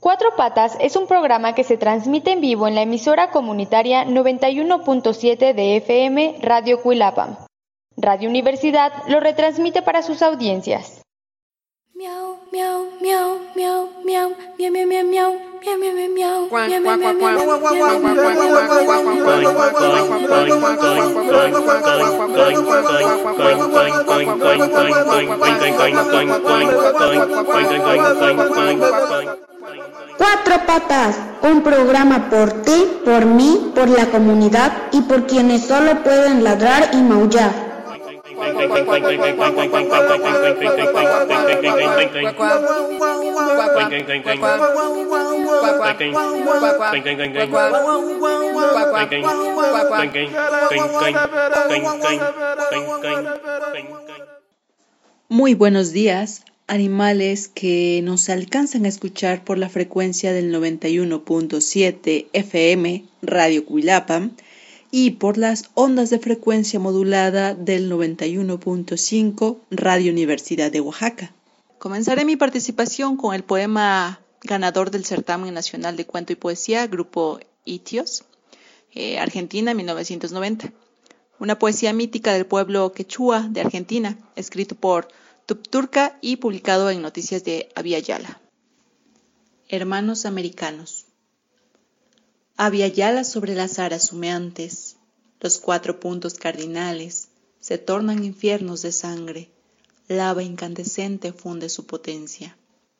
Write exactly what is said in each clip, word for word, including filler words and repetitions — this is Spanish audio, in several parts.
Cuatro Patas es un programa que se transmite en vivo en la emisora comunitaria noventa y uno punto siete de F M Radio Cuilapam. Radio Universidad lo retransmite para sus audiencias. Miau, miau, miau, miau, miau, miau, miau, miau, miau. Miau, miau, miau, miau. Miau, miau, miau, miau. Cuatro Patas, un programa por ti, por mí, por la comunidad y por quienes solo pueden ladrar y maullar. Muy buenos días, animales que nos alcanzan a escuchar por la frecuencia del noventa y uno punto siete F M Radio Cuilapam y por las ondas de frecuencia modulada del noventa y uno punto cinco Radio Universidad de Oaxaca. Comenzaré mi participación con el poema ganador del Certamen Nacional de Cuento y Poesía, Grupo Itios, eh, Argentina, mil novecientos noventa. Una poesía mítica del pueblo quechua de Argentina, escrito por Tupturca y publicado en Noticias de Abya Yala. Hermanos americanos. Abya Yala sobre las aras humeantes, los cuatro puntos cardinales se tornan infiernos de sangre, lava incandescente funde su potencia.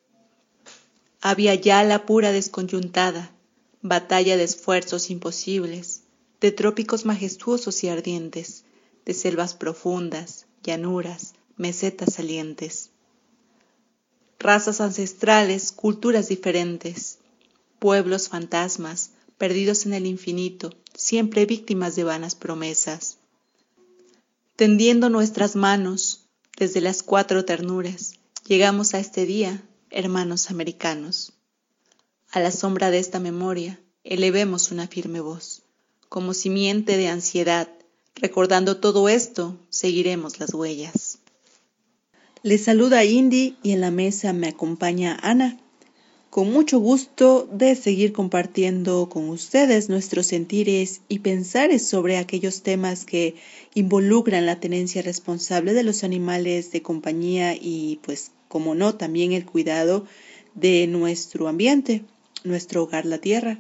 Abya Yala pura desconyuntada, batalla de esfuerzos imposibles, de trópicos majestuosos y ardientes, de selvas profundas, llanuras, mesetas salientes. Razas ancestrales, culturas diferentes, pueblos fantasmas, perdidos en el infinito, siempre víctimas de vanas promesas. Tendiendo nuestras manos, desde las cuatro ternuras, llegamos a este día, hermanos americanos. A la sombra de esta memoria, elevemos una firme voz. Como simiente de ansiedad, recordando todo esto, seguiremos las huellas. Les saluda Indy y en la mesa me acompaña Ana. Con mucho gusto de seguir compartiendo con ustedes nuestros sentires y pensares sobre aquellos temas que involucran la tenencia responsable de los animales de compañía y, pues, como no, también el cuidado de nuestro ambiente, nuestro hogar, la tierra.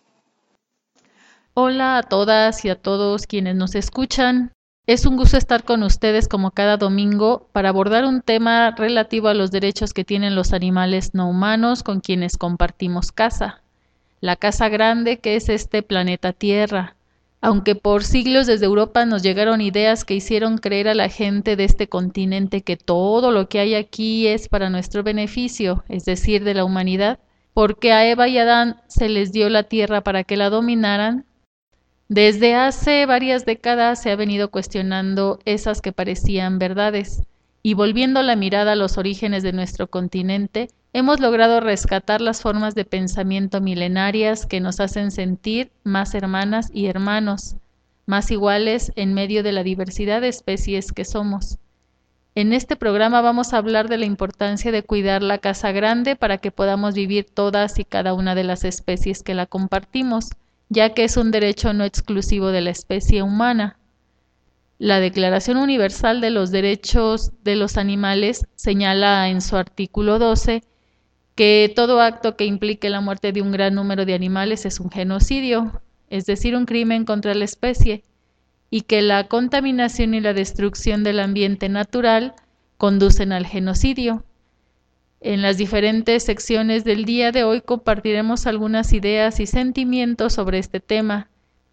Hola a todas y a todos quienes nos escuchan. Es un gusto estar con ustedes como cada domingo para abordar un tema relativo a los derechos que tienen los animales no humanos con quienes compartimos casa. La casa grande que es este planeta Tierra. Aunque por siglos desde Europa nos llegaron ideas que hicieron creer a la gente de este continente que todo lo que hay aquí es para nuestro beneficio, es decir, de la humanidad, porque a Eva y Adán se les dio la tierra para que la dominaran. Desde hace varias décadas se ha venido cuestionando esas que parecían verdades, y volviendo la mirada a los orígenes de nuestro continente, hemos logrado rescatar las formas de pensamiento milenarias que nos hacen sentir más hermanas y hermanos, más iguales en medio de la diversidad de especies que somos. En este programa vamos a hablar de la importancia de cuidar la casa grande para que podamos vivir todas y cada una de las especies que la compartimos, ya que es un derecho no exclusivo de la especie humana. La Declaración Universal de los Derechos de los Animales señala en su artículo doce que todo acto que implique la muerte de un gran número de animales es un genocidio, es decir, un crimen contra la especie, y que la contaminación y la destrucción del ambiente natural conducen al genocidio. En las diferentes secciones del día de hoy compartiremos algunas ideas y sentimientos sobre este tema.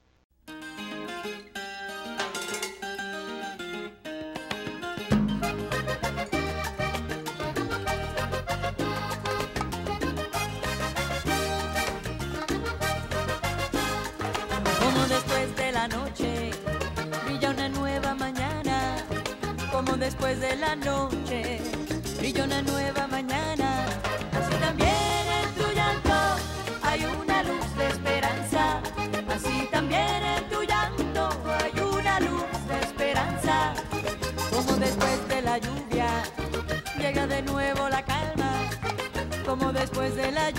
Como después de la noche brilla una nueva mañana, como después de la noche brilla una nueva mañana, así también en tu llanto hay una luz de esperanza, así también en tu llanto hay una luz de esperanza, como después de la lluvia llega de nuevo la calma, como después de la lluvia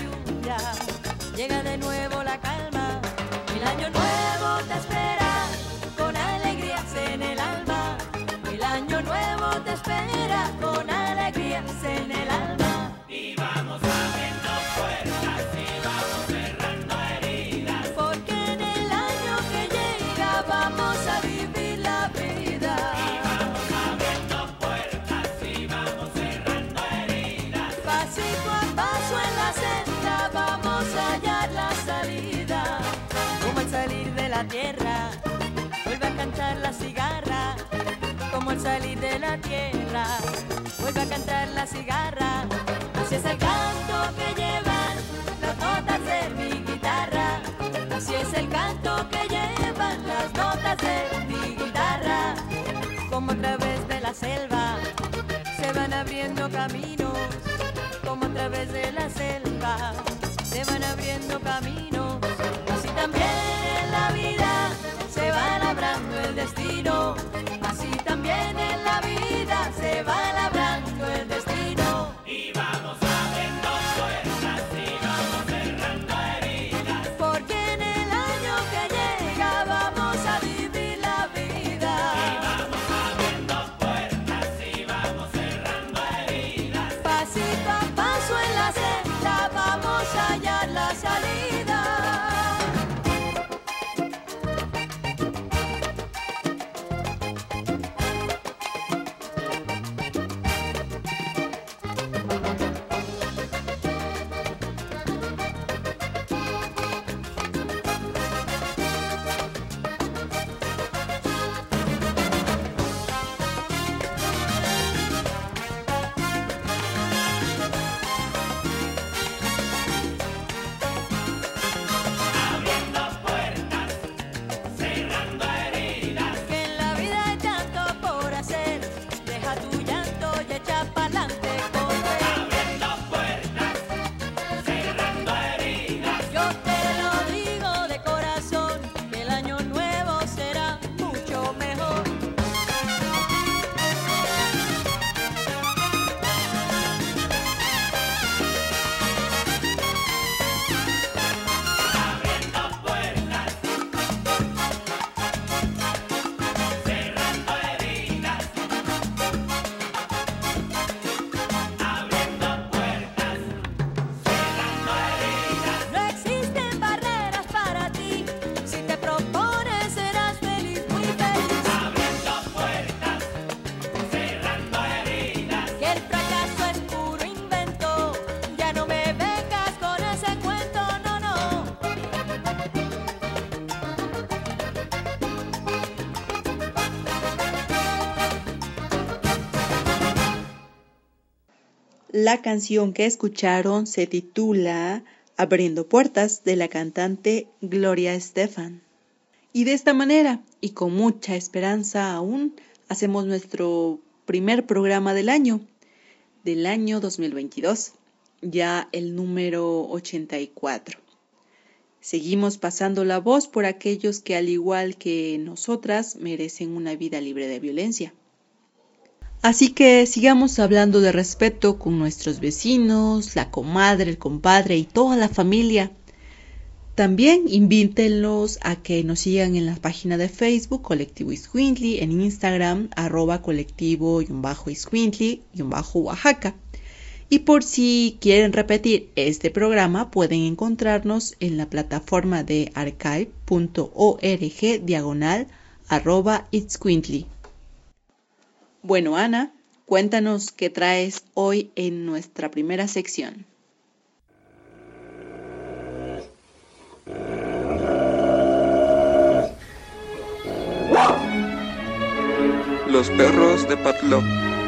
vida. Llega de nuevo la calma, el año nuevo te espera, con alegrías en el alma. El año nuevo te espera, con alegrías en el alma. Y vamos abriendo puertas y vamos cerrando heridas, porque en el año que llega vamos a vivir la vida. y vamos abriendo puertas y vamos cerrando heridas. Pasito a paso en la senda vamos a hallar la salida. Como al salir de la tierra vuelve a cantar la cigarra. Como al salir de la tierra vuelve a cantar la cigarra. Así es el canto que llevan las notas de mi guitarra. Así es el canto que llevan las notas de mi guitarra. Como a través de la selva se van abriendo caminos. Como a través de la selva se van abriendo caminos. Así también en la vida se va labrando el destino. Así también en la vida se va labrando el destino. Y vamos abriendo puertas y vamos cerrando heridas, Porque en el año que llega vamos a vivir la vida. vamos abriendo puertas y vamos cerrando heridas. Pasito a paso en la senda vamos a hallar la salida. Abriendo puertas, cerrando heridas, Que en la vida hay tanto por hacer. Deja tu llanto y echa pa'lante, corre. abriendo puertas, cerrando heridas. Yo te lo digo de corazón, que el año nuevo será mucho mejor. Abriendo puertas, cerrando heridas, abriendo puertas, cerrando heridas. No existen barreras para ti, si te propones serás feliz, muy feliz. Abriendo puertas, cerrando heridas, Que el fracaso es puro invento, ya no me vengas con ese cuento, no, no. La canción que escucharon se titula Abriendo Puertas, de la cantante Gloria Estefan. Y de esta manera, y con mucha esperanza aún, hacemos nuestro primer programa del año, del año dos mil veintidós, ya el número ochenta y cuatro. Seguimos pasando la voz por aquellos que, al igual que nosotras, merecen una vida libre de violencia. Así que sigamos hablando de respeto con nuestros vecinos, la comadre, el compadre y toda la familia. También invítenlos a que nos sigan en la página de Facebook Colectivo Iscuintli, en Instagram arroba colectivo-iscuintli-oaxaca. Y por si quieren repetir este programa, pueden encontrarnos en la plataforma de archive punto org diagonal arroba iscuintli. Bueno, Ana, cuéntanos qué traes hoy en nuestra primera sección. Los perros de Patlock.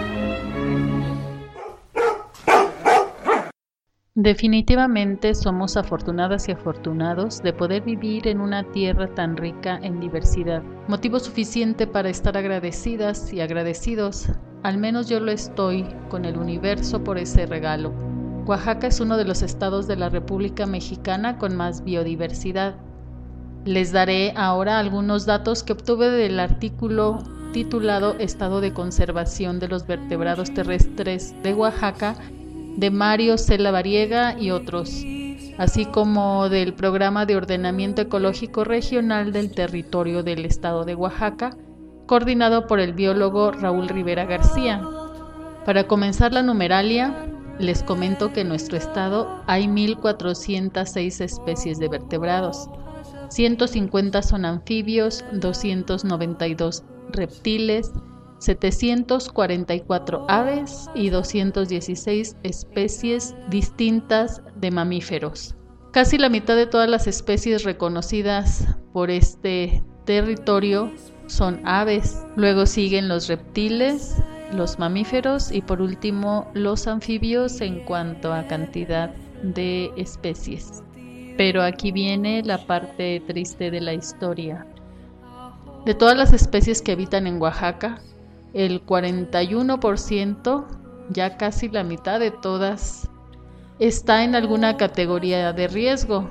Definitivamente somos afortunadas y afortunados de poder vivir en una tierra tan rica en diversidad. Motivo suficiente para estar agradecidas y agradecidos, al menos yo lo estoy, con el universo por ese regalo. Oaxaca es uno de los estados de la República Mexicana con más biodiversidad. Les daré ahora algunos datos que obtuve del artículo titulado Estado de Conservación de los Vertebrados Terrestres de Oaxaca, de Mario Cela Variega y otros. así como del Programa de Ordenamiento Ecológico Regional del Territorio del Estado de Oaxaca, coordinado por el biólogo Raúl Rivera García. Para comenzar la numeralia, les comento que en nuestro estado hay mil cuatrocientas seis especies de vertebrados, ciento cincuenta son anfibios, doscientos noventa y dos reptiles, setecientas cuarenta y cuatro aves y doscientas dieciséis especies distintas de mamíferos. Casi la mitad de todas las especies reconocidas por este territorio son aves, luego siguen los reptiles, los mamíferos y por último los anfibios en cuanto a cantidad de especies. Pero aquí viene la parte triste de la historia. De todas las especies que habitan en Oaxaca, el cuarenta y uno por ciento, ya casi la mitad de todas, está en alguna categoría de riesgo.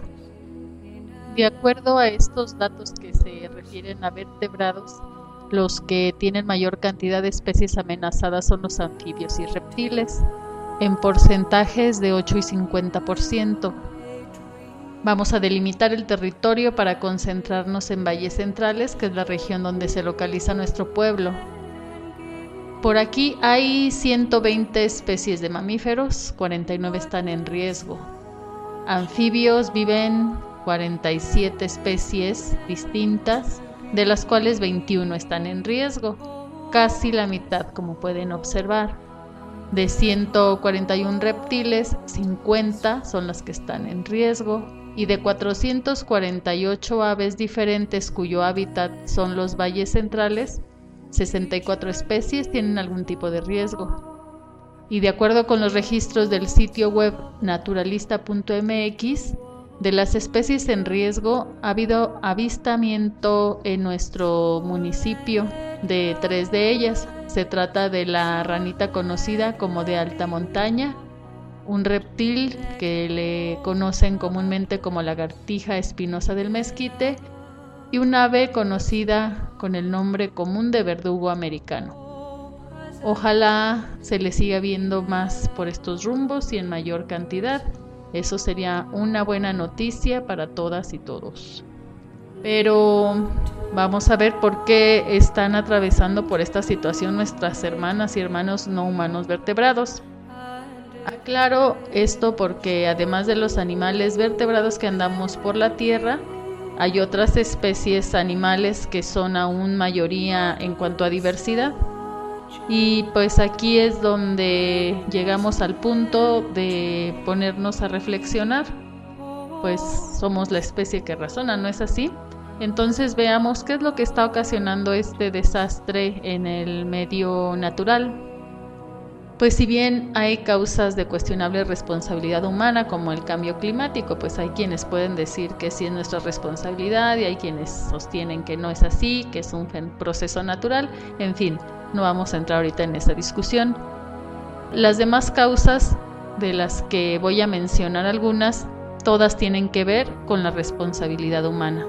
De acuerdo a estos datos que se refieren a vertebrados, los que tienen mayor cantidad de especies amenazadas son los anfibios y reptiles, en porcentajes de ocho y cincuenta por ciento. Vamos a delimitar el territorio para concentrarnos en Valles Centrales, que es la región donde se localiza nuestro pueblo. Por aquí hay ciento veinte especies de mamíferos, cuarenta y nueve están en riesgo. Anfibios viven cuarenta y siete especies distintas, de las cuales veintiuno están en riesgo, casi la mitad, como pueden observar. De ciento cuarenta y uno reptiles, cincuenta son las que están en riesgo, y de cuatrocientas cuarenta y ocho aves diferentes cuyo hábitat son los valles centrales, sesenta y cuatro especies tienen algún tipo de riesgo. Y de acuerdo con los registros del sitio web naturalista punto m x, de las especies en riesgo ha habido avistamiento en nuestro municipio de tres de ellas. Se trata de la ranita conocida como de alta montaña, un reptil que le conocen comúnmente como lagartija espinosa del mezquite y un ave conocida con el nombre común de verdugo americano. Ojalá se le siga viendo más por estos rumbos y en mayor cantidad. Eso sería una buena noticia para todas y todos. Pero vamos a ver por qué están atravesando por esta situación nuestras hermanas y hermanos no humanos vertebrados. Aclaro esto porque además de los animales vertebrados que andamos por la tierra, hay otras especies animales que son aún mayoría en cuanto a diversidad. Y pues aquí es donde llegamos al punto de ponernos a reflexionar. Pues somos la especie que razona, ¿no es así? Entonces veamos qué es lo que está ocasionando este desastre en el medio natural. Pues si bien hay causas de cuestionable responsabilidad humana como el cambio climático, pues hay quienes pueden decir que sí es nuestra responsabilidad y hay quienes sostienen que no es así, que es un proceso natural. En fin, no vamos a entrar ahorita en esta discusión. Las demás causas, de las que voy a mencionar algunas, todas tienen que ver con la responsabilidad humana.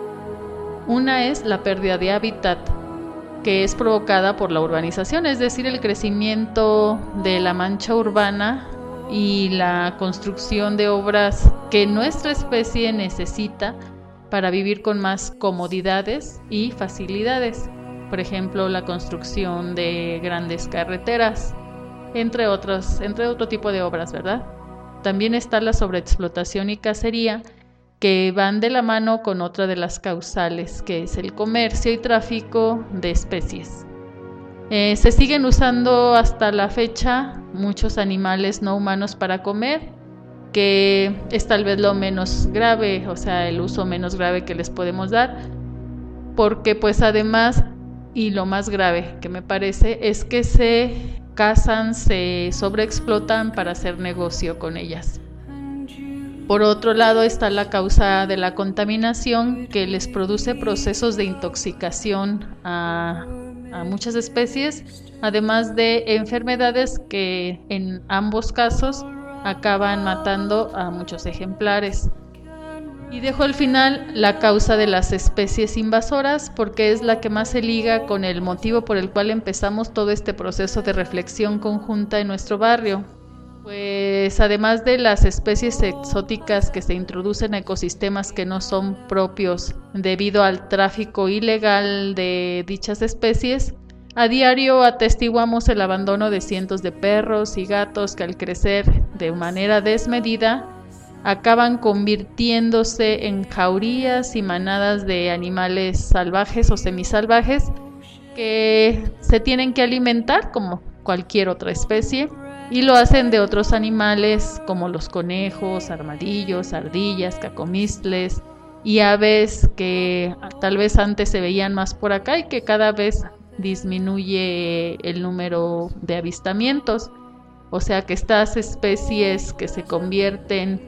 Una es la pérdida de hábitat, que es provocada por la urbanización, es decir, el crecimiento de la mancha urbana y la construcción de obras que nuestra especie necesita para vivir con más comodidades y facilidades. Por ejemplo, la construcción de grandes carreteras, entre otros, entre otro tipo de obras, ¿verdad? También está la sobreexplotación y cacería, que van de la mano con otra de las causales, que es el comercio y tráfico de especies. Eh, se siguen usando hasta la fecha muchos animales no humanos para comer, que es tal vez lo menos grave, o sea, el uso menos grave que les podemos dar, porque pues además, y lo más grave que me parece, es que se cazan, se sobreexplotan para hacer negocio con ellas. Por otro lado está la causa de la contaminación, que les produce procesos de intoxicación a, a muchas especies, además de enfermedades que en ambos casos acaban matando a muchos ejemplares. Y dejo al final la causa de las especies invasoras, porque es la que más se liga con el motivo por el cual empezamos todo este proceso de reflexión conjunta en nuestro barrio. Pues además de las especies exóticas que se introducen a ecosistemas que no son propios debido al tráfico ilegal de dichas especies, a diario atestiguamos el abandono de cientos de perros y gatos que al crecer de manera desmedida acaban convirtiéndose en jaurías y manadas de animales salvajes o semisalvajes que se tienen que alimentar como cualquier otra especie, y lo hacen de otros animales como los conejos, armadillos, ardillas, cacomixtles y aves que tal vez antes se veían más por acá y que cada vez disminuye el número de avistamientos. O sea que estas especies que se convierten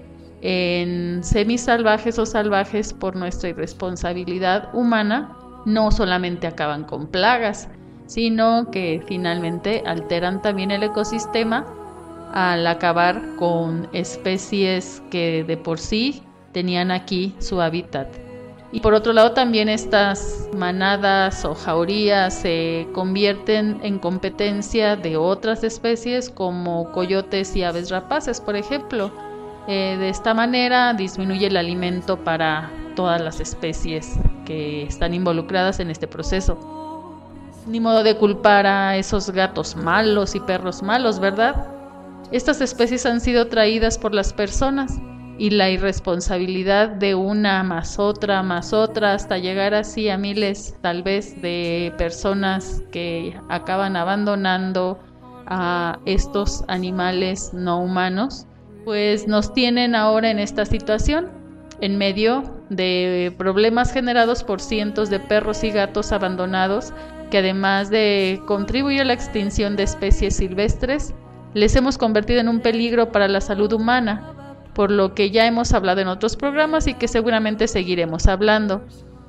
en semisalvajes o salvajes por nuestra irresponsabilidad humana no solamente acaban con plagas, sino que finalmente alteran también el ecosistema al acabar con especies que de por sí tenían aquí su hábitat. Y por otro lado también estas manadas o jaurías se convierten en competencia de otras especies como coyotes y aves rapaces, por ejemplo. Eh, de esta manera disminuye el alimento para todas las especies que están involucradas en este proceso. Ni modo de culpar a esos gatos malos y perros malos, ¿verdad? Estas especies han sido traídas por las personas y la irresponsabilidad de una más otra más otra hasta llegar así a miles tal vez de personas que acaban abandonando a estos animales no humanos, pues nos tienen ahora en esta situación, en medio de problemas generados por cientos de perros y gatos abandonados que además de contribuir a la extinción de especies silvestres, les hemos convertido en un peligro para la salud humana, por lo que ya hemos hablado en otros programas y que seguramente seguiremos hablando.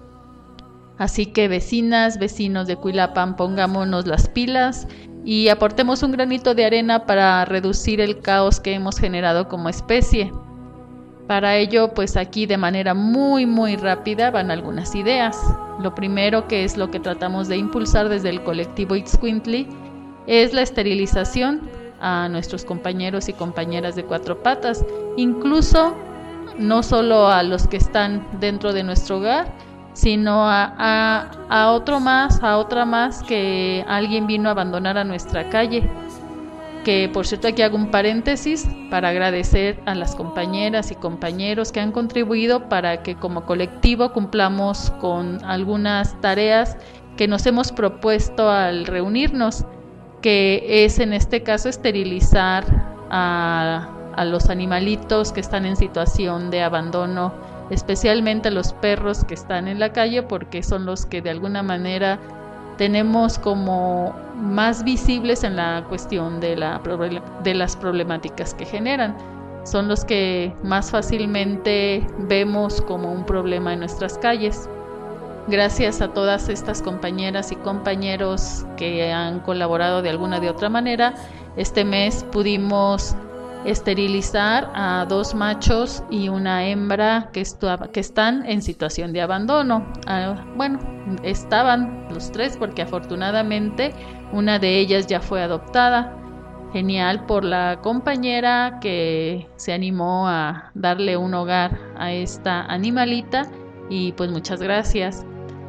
Así que vecinas, vecinos de Cuilapan, pongámonos las pilas y aportemos un granito de arena para reducir el caos que hemos generado como especie. Para ello, pues aquí de manera muy muy rápida van algunas ideas. Lo primero, que es lo que tratamos de impulsar desde el colectivo Ixcuintli, es la esterilización a nuestros compañeros y compañeras de cuatro patas, incluso no solo a los que están dentro de nuestro hogar, sino a, a, a otro más, a otra más que alguien vino a abandonar a nuestra calle. Que por cierto aquí hago un paréntesis para agradecer a las compañeras y compañeros que han contribuido para que como colectivo cumplamos con algunas tareas que nos hemos propuesto al reunirnos, que es en este caso esterilizar a, a los animalitos que están en situación de abandono, especialmente a los perros que están en la calle, porque son los que de alguna manera tenemos como más visibles en la cuestión de, la, de las problemáticas que generan. Son los que más fácilmente vemos como un problema en nuestras calles. Gracias a todas estas compañeras y compañeros que han colaborado de alguna de otra manera, este mes pudimos esterilizar a dos machos y una hembra que, estu- que están en situación de abandono. Ah, bueno, estaban los tres porque afortunadamente una de ellas ya fue adoptada. Genial por la compañera que se animó a darle un hogar a esta animalita y pues muchas gracias.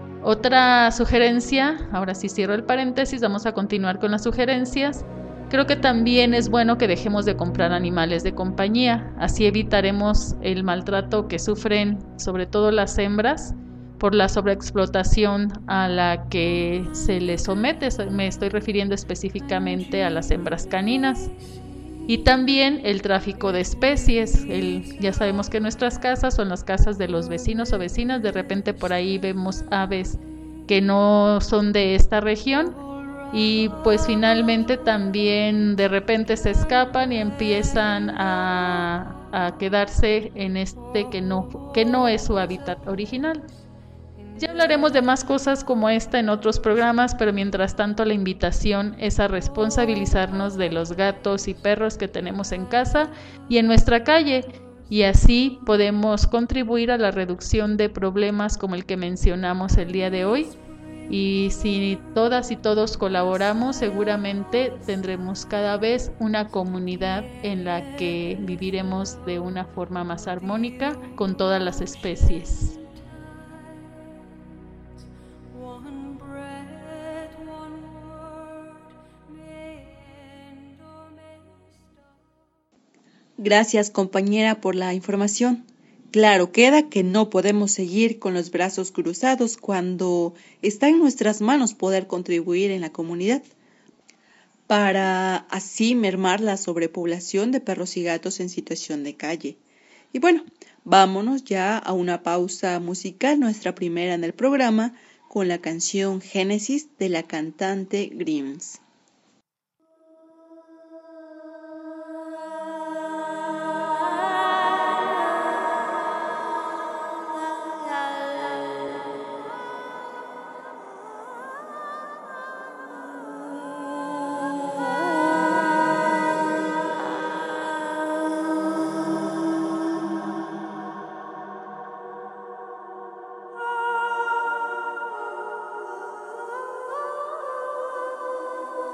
Otra sugerencia, ahora sí cierro el paréntesis, vamos a continuar con las sugerencias. Creo que también es bueno que dejemos de comprar animales de compañía, así evitaremos el maltrato que sufren sobre todo las hembras por la sobreexplotación a la que se les somete. Me estoy refiriendo específicamente a las hembras caninas. Y también el tráfico de especies. El, ya sabemos que nuestras casas son las casas de los vecinos o vecinas, de repente por ahí vemos aves que no son de esta región, y pues finalmente también de repente se escapan y empiezan a, a quedarse en este que no, que no es su hábitat original. Ya hablaremos de más cosas como esta en otros programas, pero mientras tanto la invitación es a responsabilizarnos de los gatos y perros que tenemos en casa y en nuestra calle, y así podemos contribuir a la reducción de problemas como el que mencionamos el día de hoy, Y si todas y todos colaboramos, seguramente tendremos cada vez una comunidad en la que viviremos de una forma más armónica con todas las especies. Gracias, compañera, por la información. Claro queda que no podemos seguir con los brazos cruzados cuando está en nuestras manos poder contribuir en la comunidad para así mermar la sobrepoblación de perros y gatos en situación de calle. Y bueno, vámonos ya a una pausa musical, nuestra primera en el programa, con la canción Génesis de la cantante Grimes. Oh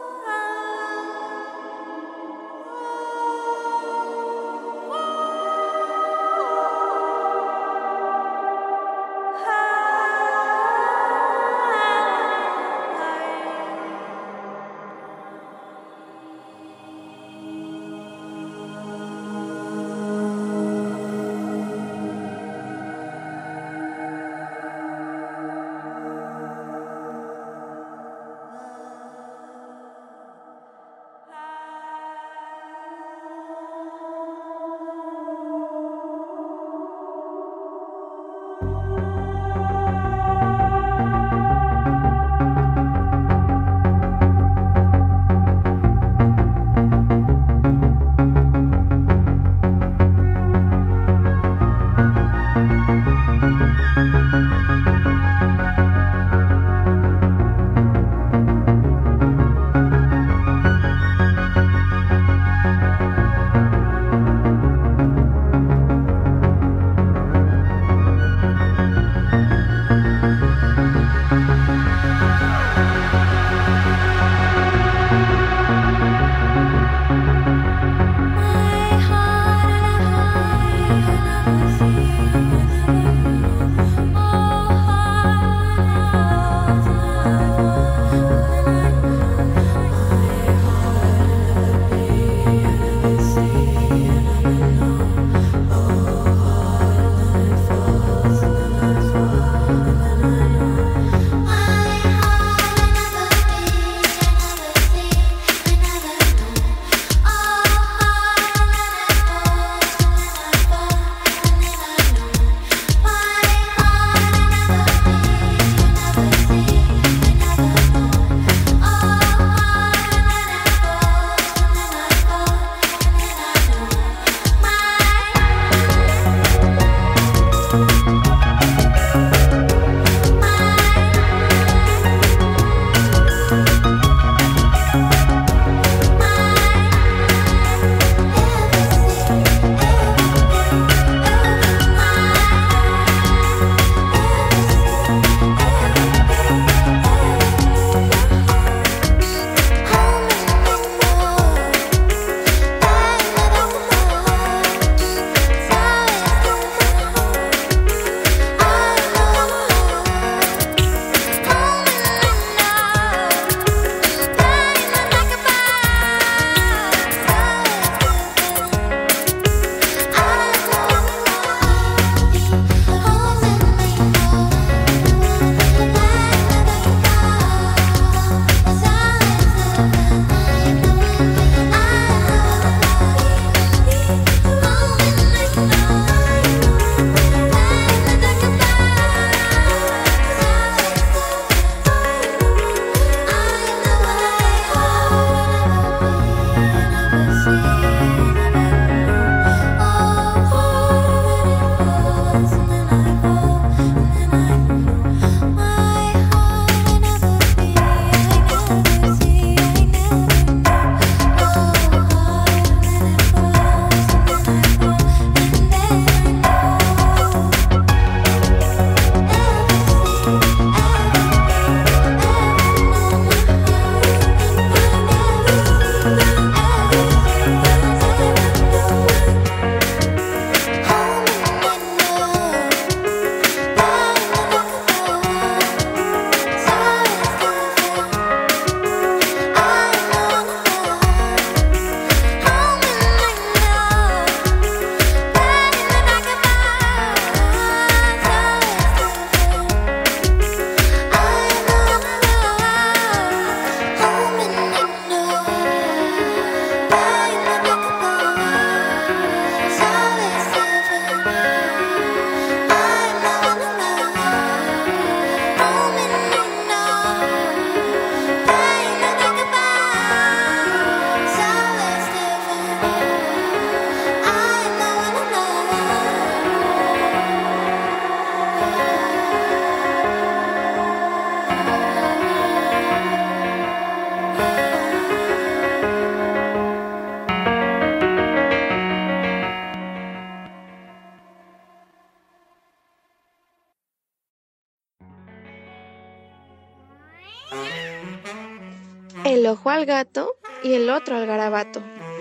el ojo al gato y el otro al garabato.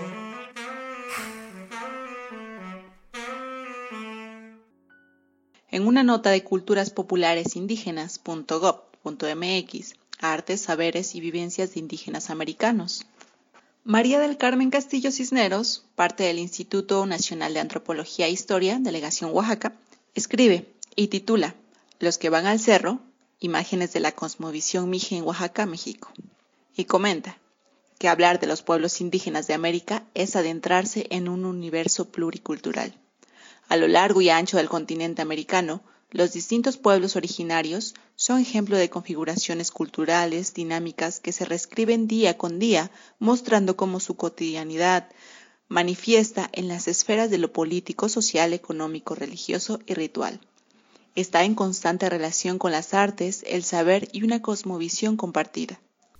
En una nota de culturas populares indígenas punto gob punto mx, artes, saberes y vivencias de indígenas americanos, María del Carmen Castillo Cisneros, parte del Instituto Nacional de Antropología e Historia, Delegación Oaxaca, escribe y titula Los que van al cerro, imágenes de la cosmovisión mije en Oaxaca, México. Y comenta que hablar de los pueblos indígenas de América es adentrarse en un universo pluricultural. A lo largo y ancho del continente americano, los distintos pueblos originarios son ejemplo de configuraciones culturales, dinámicas que se reescriben día con día, mostrando cómo su cotidianidad manifiesta en las esferas de lo político, social, económico, religioso y ritual. Está en constante relación con las artes, el saber y una cosmovisión compartida.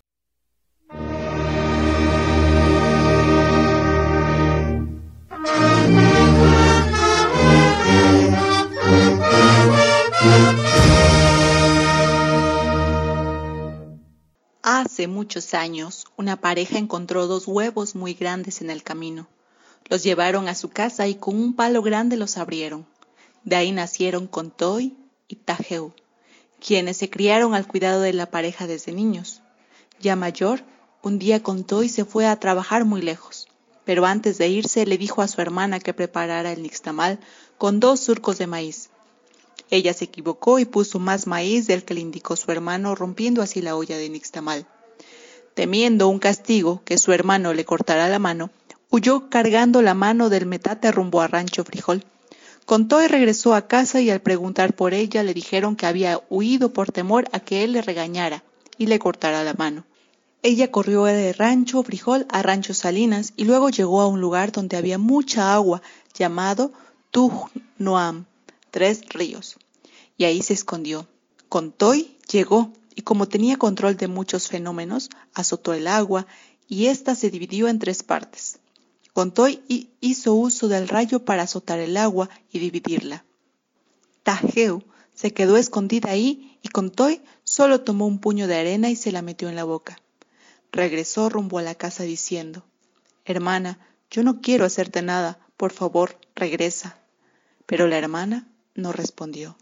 Hace muchos años, una pareja encontró dos huevos muy grandes en el camino. Los llevaron a su casa y con un palo grande los abrieron. De ahí nacieron Contoy y Tajeu, quienes se criaron al cuidado de la pareja desde niños. Ya mayor, un día Contoy se fue a trabajar muy lejos, pero antes de irse le dijo a su hermana que preparara el nixtamal con dos surcos de maíz. Ella se equivocó y puso más maíz del que le indicó su hermano, rompiendo así la olla de nixtamal. Temiendo un castigo, que su hermano le cortara la mano, huyó cargando la mano del metate rumbo a Rancho Frijol. Contoy regresó a casa y al preguntar por ella le dijeron que había huido por temor a que él le regañara y le cortara la mano. Ella corrió de Rancho Frijol a Rancho Salinas y luego llegó a un lugar donde había mucha agua llamado Tujnoam, Tres Ríos, y ahí se escondió. Contoy llegó y como tenía control de muchos fenómenos, azotó el agua y ésta se dividió en tres partes. Contoy hizo uso del rayo para azotar el agua y dividirla. Tajeu se quedó escondida ahí y Contoy solo tomó un puño de arena y se la metió en la boca. Regresó rumbo a la casa diciendo, «Hermana, yo no quiero hacerte nada, por favor, regresa». Pero la hermana no respondió.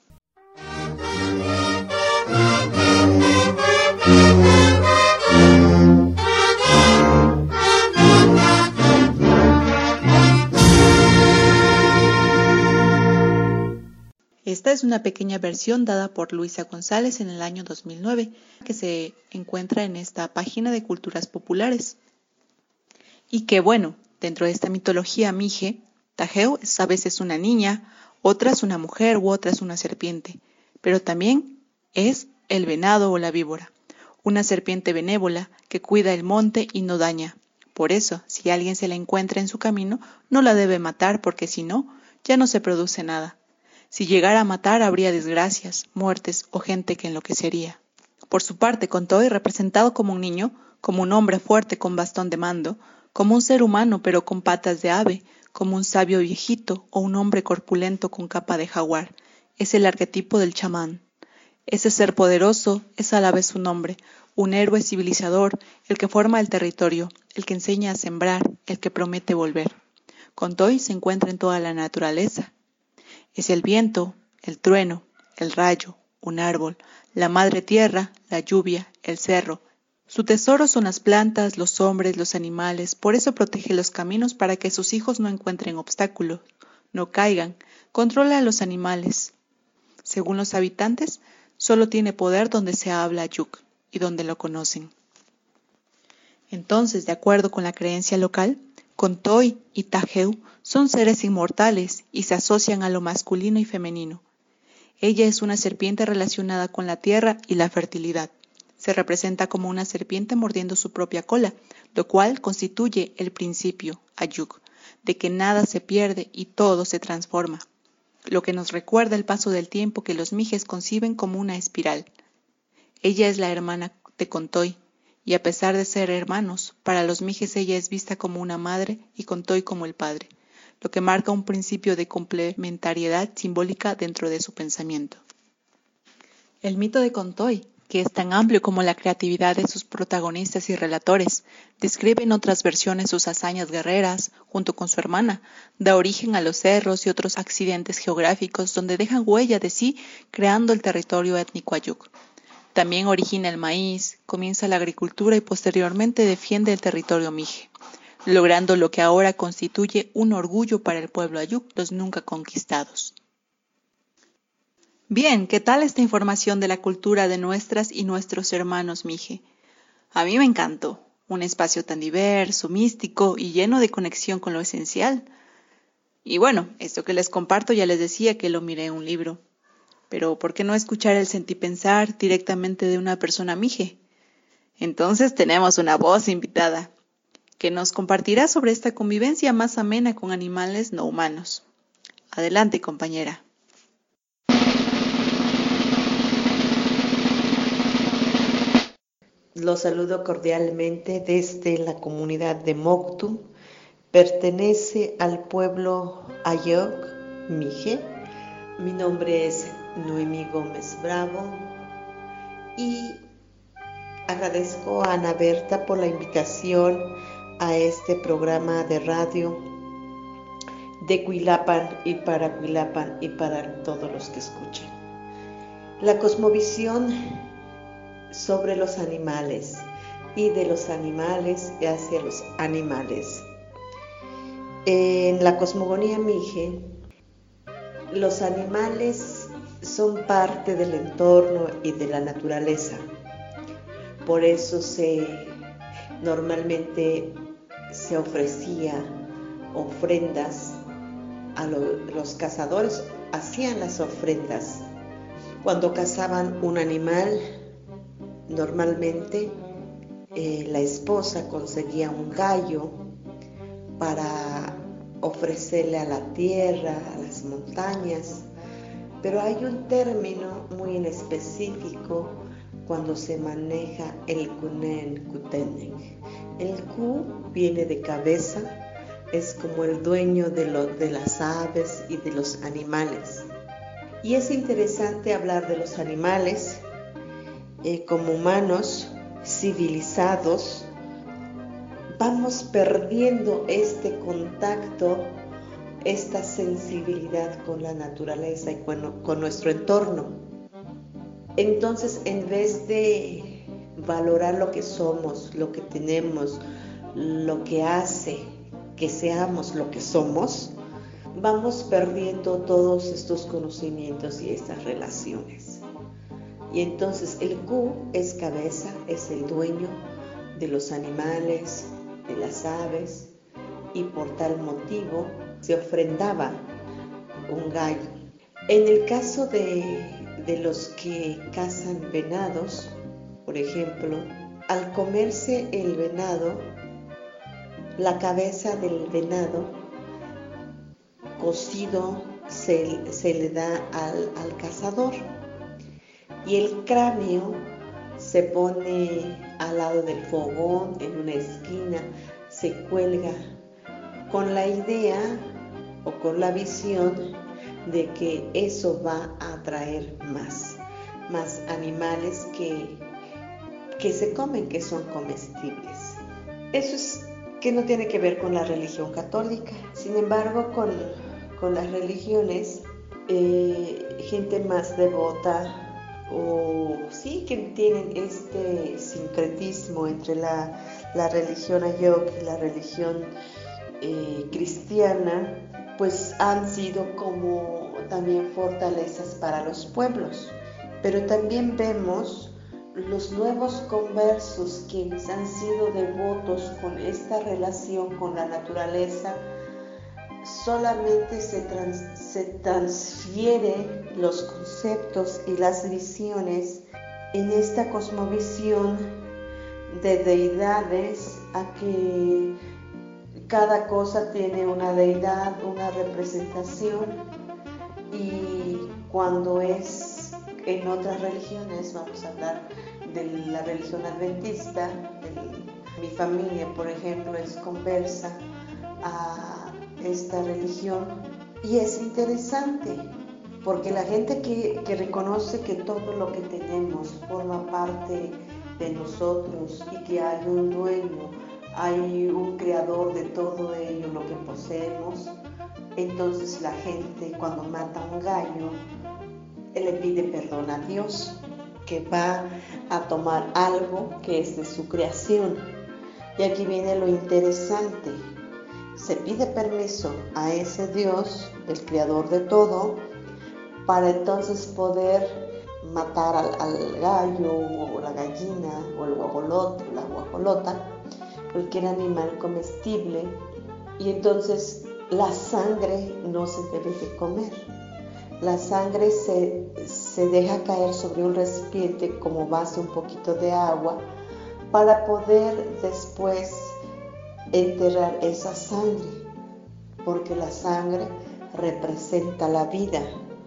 Esta es una pequeña versión dada por Luisa González en el año dos mil nueve, que se encuentra en esta página de Culturas Populares. Y que bueno, dentro de esta mitología mije, Tajeu es a veces una niña, otras una mujer u otras una serpiente, pero también es el venado o la víbora, una serpiente benévola que cuida el monte y no daña. Por eso, si alguien se la encuentra en su camino, no la debe matar porque si no, ya no se produce nada. Si llegara a matar habría desgracias, muertes o gente que enloquecería. Por su parte, Contoy, representado como un niño, como un hombre fuerte con bastón de mando, como un ser humano pero con patas de ave, como un sabio viejito o un hombre corpulento con capa de jaguar, es el arquetipo del chamán. Ese ser poderoso es a la vez un hombre, un héroe civilizador, el que forma el territorio, el que enseña a sembrar, el que promete volver. Contoy se encuentra en toda la naturaleza. Es el viento, el trueno, el rayo, un árbol, la madre tierra, la lluvia, el cerro. Su tesoro son las plantas, los hombres, los animales, por eso protege los caminos para que sus hijos no encuentren obstáculos, no caigan, controla a los animales. Según los habitantes, solo tiene poder donde se habla yuk y donde lo conocen. Entonces, de acuerdo con la creencia local, Contoy y Tajeu son seres inmortales y se asocian a lo masculino y femenino. Ella es una serpiente relacionada con la tierra y la fertilidad. Se representa como una serpiente mordiendo su propia cola, lo cual constituye el principio, ayuk, de que nada se pierde y todo se transforma, lo que nos recuerda el paso del tiempo que los mijes conciben como una espiral. Ella es la hermana de Contoy, y a pesar de ser hermanos, para los mijes ella es vista como una madre y Contoy como el padre, lo que marca un principio de complementariedad simbólica dentro de su pensamiento. El mito de Contoy, que es tan amplio como la creatividad de sus protagonistas y relatores. Describe en otras versiones sus hazañas guerreras, junto con su hermana. Da origen a los cerros y otros accidentes geográficos donde dejan huella de sí, creando el territorio étnico ayuk. También origina el maíz, comienza la agricultura y posteriormente defiende el territorio mije, logrando lo que ahora constituye un orgullo para el pueblo ayuk, los nunca conquistados. Bien, ¿qué tal esta información de la cultura de nuestras y nuestros hermanos mije? A mí me encantó. Un espacio tan diverso, místico y lleno de conexión con lo esencial. Y bueno, esto que les comparto ya les decía que lo miré en un libro. Pero ¿por qué no escuchar el sentipensar directamente de una persona mije? Entonces tenemos una voz invitada que nos compartirá sobre esta convivencia más amena con animales no humanos. Adelante, compañera. Los saludo cordialmente desde la comunidad de Moctum. Pertenece al pueblo Ayuk Mije. Mi nombre es Noemí Gómez Bravo y agradezco a Ana Berta por la invitación a este programa de radio de Cuilapan y para Cuilapan y para todos los que escuchen. La cosmovisión sobre los animales y de los animales hacia los animales. En la cosmogonía mije, los animales son parte del entorno y de la naturaleza. Por eso se normalmente se ofrecía ofrendas a lo, los cazadores, hacían las ofrendas. Cuando cazaban un animal, normalmente eh, la esposa conseguía un gallo para ofrecerle a la tierra, a las montañas, pero hay un término muy en específico cuando se maneja el kunen kutenen. El ku viene de cabeza, es como el dueño de, lo, de las aves y de los animales. Y es interesante hablar de los animales eh, como humanos civilizados. Vamos perdiendo este contacto, esta sensibilidad con la naturaleza y con, con nuestro entorno. Entonces, en vez de valorar lo que somos, lo que tenemos, lo que hace que seamos lo que somos, vamos perdiendo todos estos conocimientos y estas relaciones. Y entonces el Ku es cabeza, es el dueño de los animales, de las aves, y por tal motivo se ofrendaba un gallo. En el caso de, de los que cazan venados, por ejemplo, al comerse el venado, la cabeza del venado cocido se, se le da al, al cazador y el cráneo se pone al lado del fogón, en una esquina, se cuelga con la idea o con la visión de que eso va a atraer más, más animales que, que se comen, que son comestibles. Eso es que no tiene que ver con la religión católica. Sin embargo, con, con las religiones, eh, gente más devota o sí que tienen este sincretismo entre la, la religión ayuk y la religión eh, cristiana, pues han sido como también fortalezas para los pueblos. Pero también vemos los nuevos conversos, quienes han sido devotos con esta relación con la naturaleza, solamente se, trans, se transfiere los conceptos y las visiones en esta cosmovisión de deidades, a que cada cosa tiene una deidad, una representación, y cuando es en otras religiones, vamos a hablar de la religión adventista, de mi familia, por ejemplo, es conversa a esta religión, y es interesante porque la gente que, que reconoce que todo lo que tenemos forma parte de nosotros y que hay un dueño, hay un creador de todo ello, lo que poseemos, entonces la gente cuando mata a un gallo le pide perdón a Dios, que va a tomar algo que es de su creación. Y aquí viene lo interesante, se pide permiso a ese Dios, el creador de todo, para entonces poder matar al, al gallo o la gallina o el guajolote o la guajolota, cualquier animal comestible, y entonces la sangre no se debe de comer. La sangre se, se deja caer sobre un recipiente como base un poquito de agua para poder después enterrar esa sangre, porque la sangre representa la vida.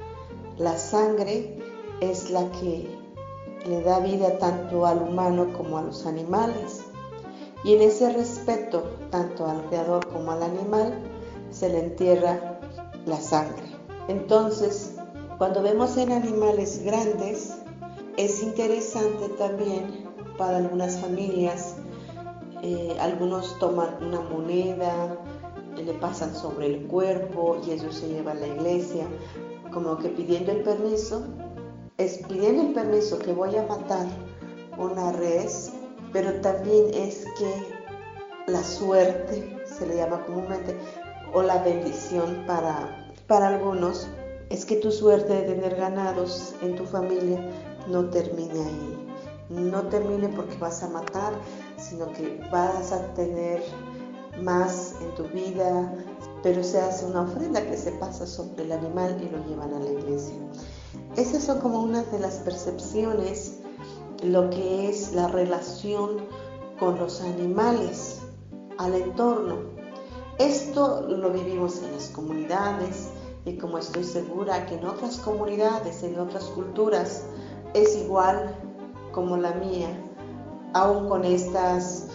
La sangre es la que le da vida tanto al humano como a los animales. Y en ese respeto, tanto al creador como al animal, se le entierra la sangre. Entonces, cuando vemos en animales grandes, es interesante también para algunas familias, eh, algunos toman una moneda, le pasan sobre el cuerpo y eso se lleva a la iglesia, como que pidiendo el permiso, es pidiendo el permiso que voy a matar una res, pero también es que la suerte, se le llama comúnmente, o la bendición para, para algunos, es que tu suerte de tener ganados en tu familia no termine ahí. No termine porque vas a matar, sino que vas a tener más en tu vida, pero se hace una ofrenda que se pasa sobre el animal y lo llevan a la iglesia. Esas son como una de las percepciones, lo que es la relación con los animales, al entorno. Esto lo vivimos en las comunidades y como estoy segura que en otras comunidades, en otras culturas, es igual como la mía, aún con estas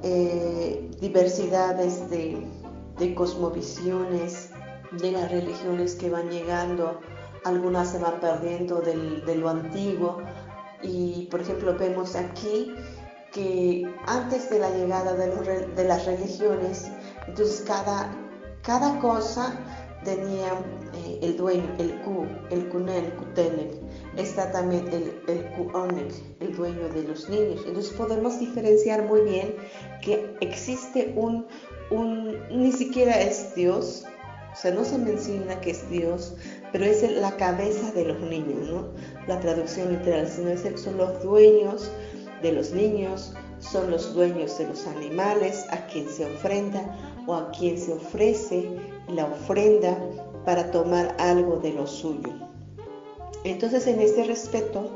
eh, diversidades de, de cosmovisiones, de las religiones que van llegando, algunas se van perdiendo del, de lo antiguo. Y por ejemplo vemos aquí que antes de la llegada de, los, de las religiones, entonces cada, cada cosa tenía eh, el dueño, el Ku, el Kunen, el Kutenek, está también el, el Kuonek, el dueño de los niños. Entonces podemos diferenciar muy bien que existe un, un ni siquiera es Dios, o sea, no se menciona que es Dios, pero es la cabeza de los niños, ¿no? La traducción literal, sino es el, son los dueños de los niños, son los dueños de los animales a quien se ofrenda o a quien se ofrece la ofrenda para tomar algo de lo suyo. Entonces, en este respeto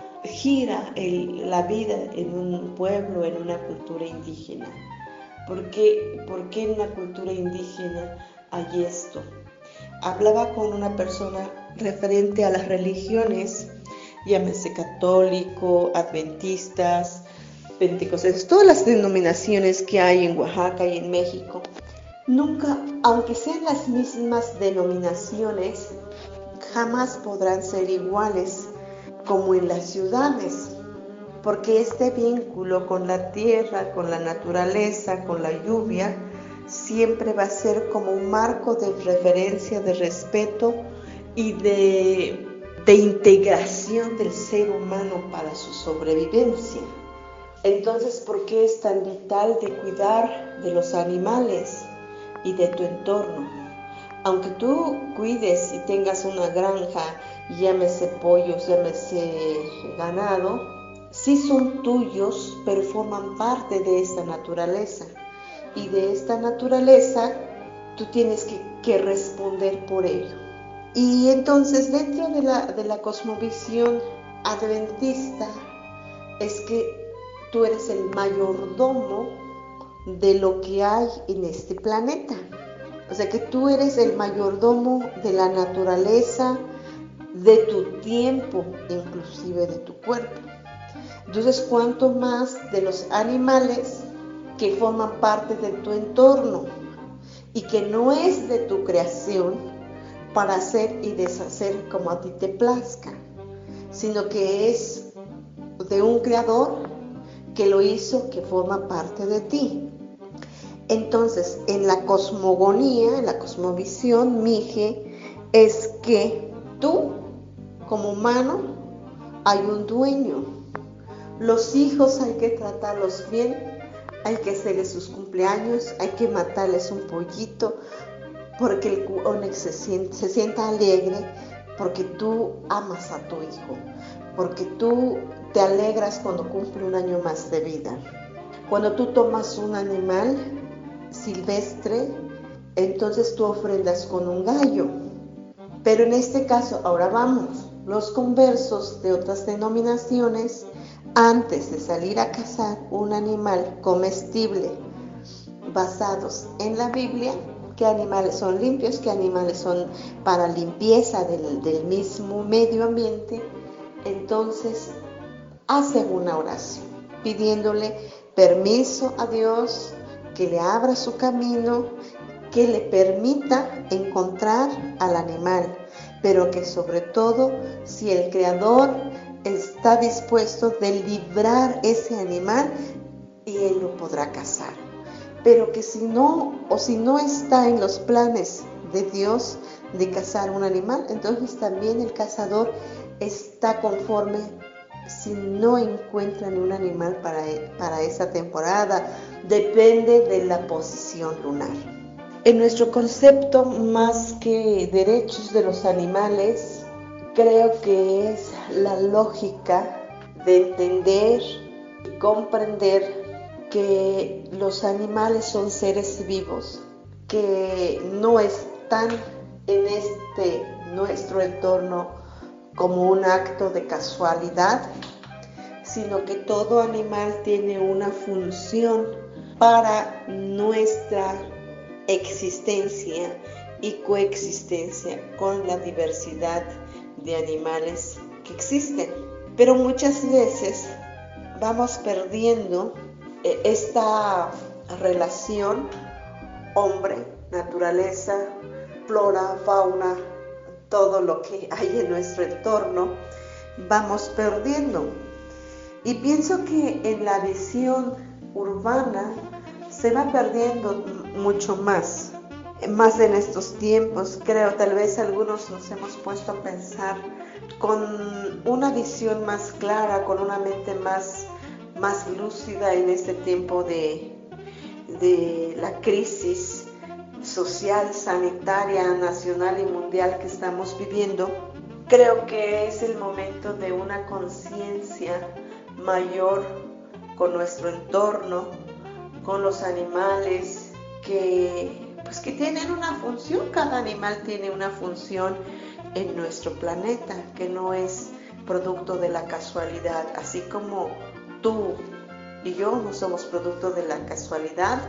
gira el, la vida en un pueblo, en una cultura indígena. ¿Por qué, ¿Por qué en una cultura indígena hay esto? Hablaba con una persona referente a las religiones, llámese católico, adventistas, pentecostales, todas las denominaciones que hay en Oaxaca y en México. Nunca, aunque sean las mismas denominaciones, jamás podrán ser iguales como en las ciudades, porque este vínculo con la tierra, con la naturaleza, con la lluvia, siempre va a ser como un marco de referencia, de respeto y de, de integración del ser humano para su sobrevivencia. Entonces, ¿por qué es tan vital de cuidar de los animales y de tu entorno? Aunque tú cuides y tengas una granja, llámese pollos, llámese ganado, sí son tuyos, pero forman parte de esta naturaleza. Y de esta naturaleza tú tienes que, que responder por ello. Y entonces dentro de la, de la cosmovisión adventista es que tú eres el mayordomo de lo que hay en este planeta. O sea que tú eres el mayordomo de la naturaleza, de tu tiempo, inclusive de tu cuerpo. Entonces, ¿cuánto más de los animales que forman parte de tu entorno y que no es de tu creación, para hacer y deshacer como a ti te plazca, sino que es de un creador que lo hizo, que forma parte de ti. Entonces, en la cosmogonía, en la cosmovisión, Mije, es que tú, como humano, hay un dueño. Los hijos hay que tratarlos bien, hay que hacerles sus cumpleaños, hay que matarles un pollito, porque el Onex se sienta, se sienta alegre, porque tú amas a tu hijo, porque tú te alegras cuando cumple un año más de vida. Cuando tú tomas un animal silvestre, entonces tú ofrendas con un gallo. Pero en este caso, ahora vamos, los conversos de otras denominaciones, antes de salir a cazar un animal comestible basados en la Biblia, qué animales son limpios, qué animales son para limpieza del, del mismo medio ambiente, entonces hacen una oración pidiéndole permiso a Dios, que le abra su camino, que le permita encontrar al animal, pero que sobre todo, si el Creador está dispuesto de librar ese animal, y él lo podrá cazar. Pero que si no, o si no está en los planes de Dios de cazar un animal, entonces también el cazador está conforme si no encuentran un animal para, para esa temporada. Depende de la posición lunar. En nuestro concepto, más que derechos de los animales, creo que es la lógica de entender y comprender que los animales son seres vivos, que no están en este nuestro entorno como un acto de casualidad, sino que todo animal tiene una función para nuestra existencia y coexistencia con la diversidad de animales que existen. Pero muchas veces vamos perdiendo esta relación hombre, naturaleza, flora, fauna, todo lo que hay en nuestro entorno, vamos perdiendo. Y pienso que en la visión urbana se va perdiendo mucho más, más en estos tiempos. Creo, tal vez algunos nos hemos puesto a pensar con una visión más clara, con una mente más más lúcida en este tiempo de, de la crisis social, sanitaria, nacional y mundial que estamos viviendo. Creo que es el momento de una conciencia mayor con nuestro entorno, con los animales que, pues, que tienen una función. Cada animal tiene una función en nuestro planeta, que no es producto de la casualidad, así como tú y yo no somos producto de la casualidad,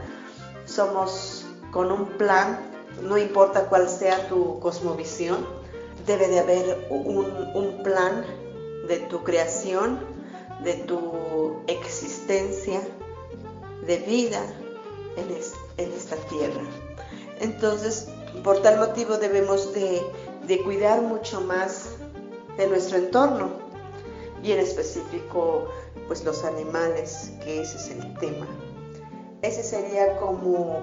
somos con un plan, no importa cuál sea tu cosmovisión, debe de haber un, un plan de tu creación, de tu existencia, de vida en, es, en esta tierra. Entonces, por tal motivo debemos de, de cuidar mucho más de nuestro entorno, y en específico pues los animales, que ese es el tema. Ese sería como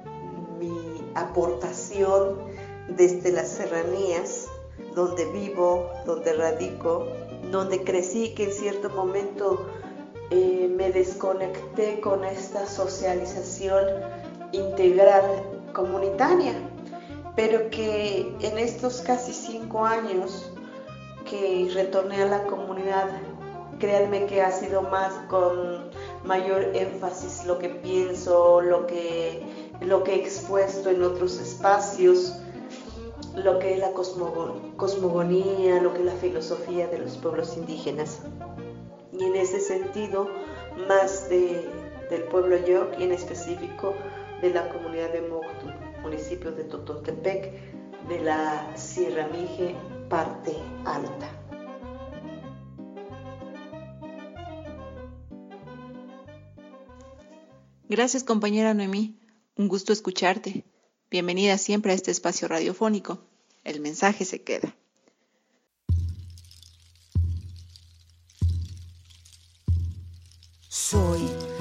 mi aportación desde las serranías, donde vivo, donde radico, donde crecí, que en cierto momento eh, me desconecté con esta socialización integral comunitaria, pero que en estos casi cinco años que retorné a la comunidad, créanme que ha sido más con mayor énfasis lo que pienso, lo que, lo que he expuesto en otros espacios, lo que es la cosmogon- cosmogonía, lo que es la filosofía de los pueblos indígenas. Y en ese sentido, más de, del pueblo Yoc, y en específico de la comunidad de Moctu, municipio de Totontepec, de la Sierra Mije, parte alta. Gracias, compañera Noemí. Un gusto escucharte. Bienvenida siempre a este espacio radiofónico. el mensaje se queda. Soy,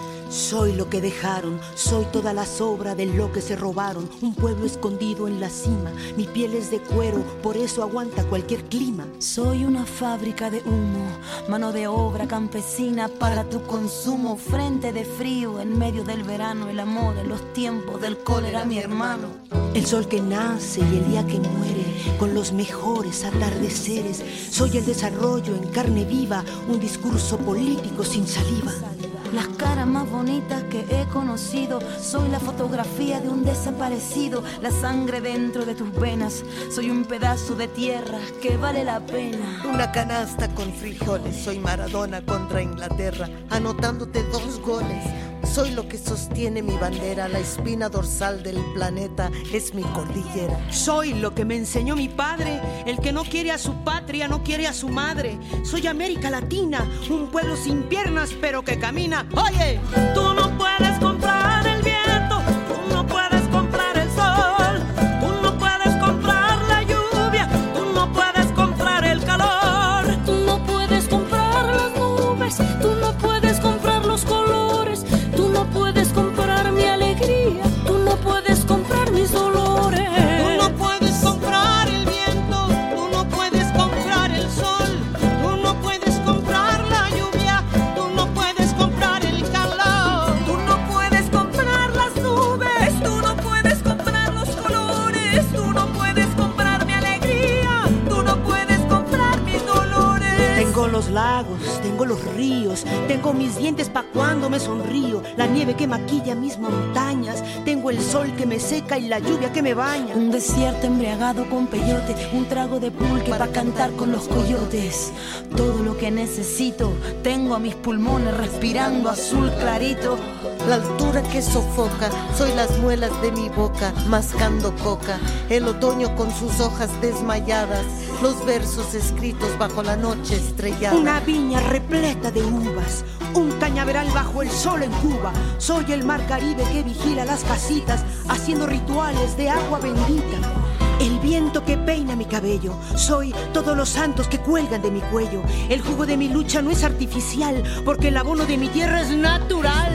soy lo que dejaron, soy toda la sobra de lo que se robaron. Un pueblo escondido en la cima, mi piel es de cuero, por eso aguanta cualquier clima. Soy una fábrica de humo, mano de obra campesina para tu consumo. Frente de frío en medio del verano, el amor en los tiempos del cólera, mi hermano. El sol que nace y el día que muere, con los mejores atardeceres. Soy el desarrollo en carne viva, un discurso político sin saliva. Las caras más bonitas que he conocido, soy la fotografía de un desaparecido, la sangre dentro de tus venas, soy un pedazo de tierra que vale la pena. Una canasta con frijoles, soy Maradona contra Inglaterra, anotándote dos goles. Soy lo que sostiene mi bandera, la espina dorsal del planeta es mi cordillera. Soy lo que me enseñó mi padre, el que no quiere a su patria, no quiere a su madre. Soy América Latina, un pueblo sin piernas pero que camina. Oye, tú no puedes comprar el viento, tú no puedes comprar el sol, tú no puedes comprar la lluvia, tú no puedes comprar el calor, tú no puedes comprar las nubes, tú no puedes comprar los colores. Tú no puedes comprar mi alegría, tú no puedes comprar mis dolores. Tú no puedes comprar el viento, tú no puedes comprar el sol, tú no puedes comprar la lluvia, tú no puedes comprar el calor. Tú no puedes comprar las nubes, tú no puedes comprar los colores, tú no puedes comprar mi alegría, tú no puedes comprar mis dolores. tengo los lagos, tengo los ríos, tengo mis dientes pa' cuando me sonrío, la nieve que maquilla mis montañas, tengo el sol que me seca y la lluvia que me baña. Un desierto embriagado con peyote, un trago de pulque para cantar con los coyotes. Todo lo que necesito, tengo a mis pulmones respirando azul clarito. La altura que sofoca, soy las muelas de mi boca, mascando coca. El otoño con sus hojas desmayadas, los versos escritos bajo la noche estrellada. Una viña repleta de uvas, un cañaveral bajo el sol en Cuba. Soy el mar Caribe que vigila las casitas, haciendo rituales de agua bendita. El viento que peina mi cabello, soy todos los santos que cuelgan de mi cuello. El jugo de mi lucha no es artificial, porque el abono de mi tierra es natural.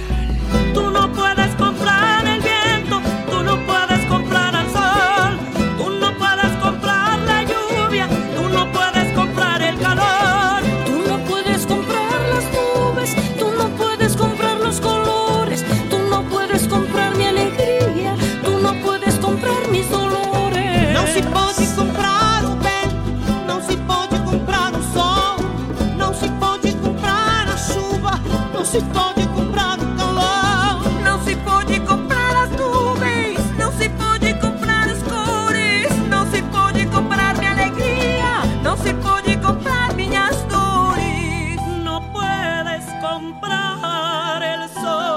Tú no puedes comprar el viento, tú no puedes comprar al sol, tú no puedes comprar la lluvia, tú no puedes comprar el calor. Tú no puedes comprar las nubes, tú no puedes comprar los colores, tú no puedes comprar mi alegría, tú no puedes comprar mis dolores. Não se pode comprar o vento, não se pode comprar o sol, não se pode comprar a chuva, não se pode comprar o calor, não se pode comprar as nuvens, não se pode comprar as cores, não se pode comprar minha alegria, não se pode comprar minhas dores. Não puedes comprar el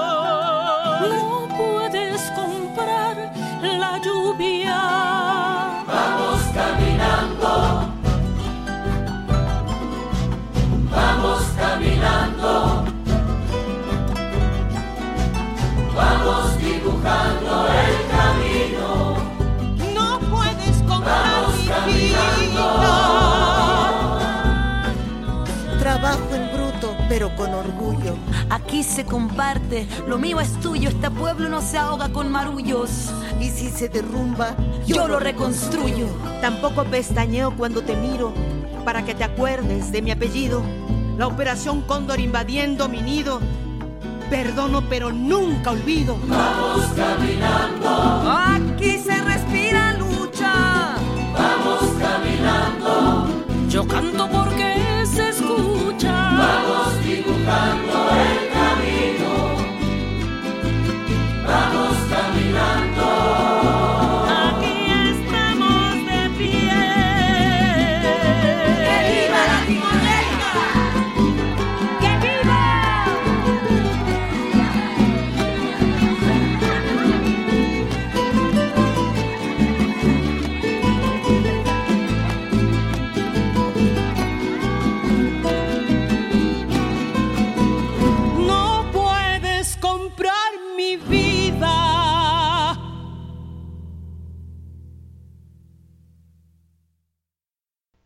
sol, No puedes comprar la lluvia. vamos caminando, vamos caminando, vamos dibujando el camino. No puedes comprar mi vida. Trabajo en bruto, pero con orgullo. Aquí se comparte, lo mío es tuyo, este pueblo no se ahoga con marullos. Y si se derrumba, Yo lo reconstruyo. Tampoco pestañeo cuando te miro, para que te acuerdes de mi apellido. La operación Cóndor invadiendo mi nido, perdono pero nunca olvido. Vamos caminando, Aquí se respira lucha. vamos caminando, Yo canto porque se escucha. vamos dibujando el camino. Vamos caminando. Aquí estamos de pie. ¡Que viva Latinoamérica! ¡Que viva!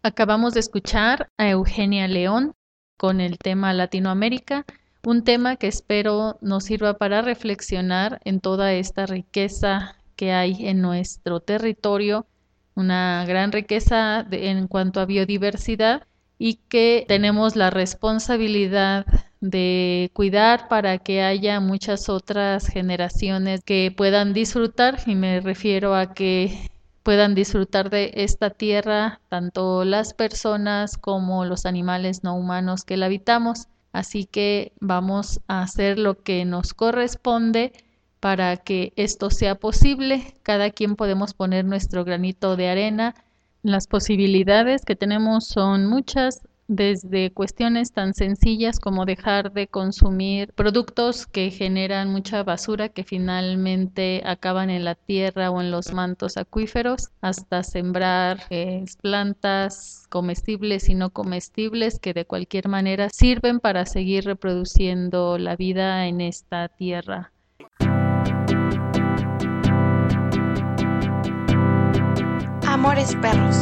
Acabamos de escuchar a Eugenia León con el tema Latinoamérica, un tema que espero nos sirva para reflexionar en toda esta riqueza que hay en nuestro territorio, una gran riqueza de, en cuanto a biodiversidad, y que tenemos la responsabilidad de cuidar para que haya muchas otras generaciones que puedan disfrutar, y me refiero a que puedan disfrutar de esta tierra, tanto las personas como los animales no humanos que la habitamos. Así que vamos a hacer lo que nos corresponde para que esto sea posible. Cada quien podemos poner nuestro granito de arena. Las posibilidades que tenemos son muchas, desde cuestiones tan sencillas como dejar de consumir productos que generan mucha basura que finalmente acaban en la tierra o en los mantos acuíferos, hasta sembrar eh, plantas comestibles y no comestibles que de cualquier manera sirven para seguir reproduciendo la vida en esta tierra. Amores perros.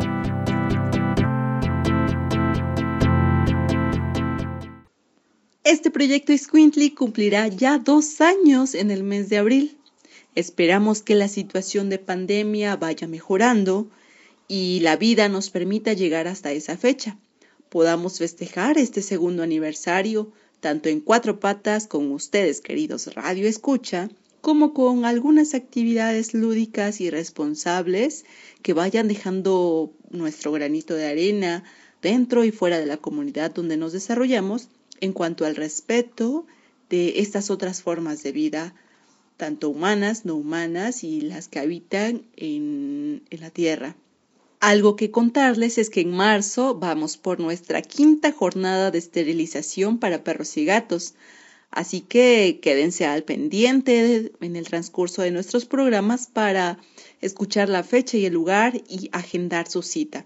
Este proyecto Escuintli cumplirá ya dos años en el mes de abril. Esperamos que la situación de pandemia vaya mejorando y la vida nos permita llegar hasta esa fecha. Podamos festejar este segundo aniversario, tanto en cuatro patas con ustedes, queridos Radio Escucha, como con algunas actividades lúdicas y responsables que vayan dejando nuestro granito de arena dentro y fuera de la comunidad donde nos desarrollamos, en cuanto al respeto de estas otras formas de vida, tanto humanas, no humanas y las que habitan en, en la tierra. Algo que contarles es que en marzo vamos por nuestra quinta jornada de esterilización para perros y gatos, así que quédense al pendiente en el transcurso de nuestros programas para escuchar la fecha y el lugar y agendar su cita.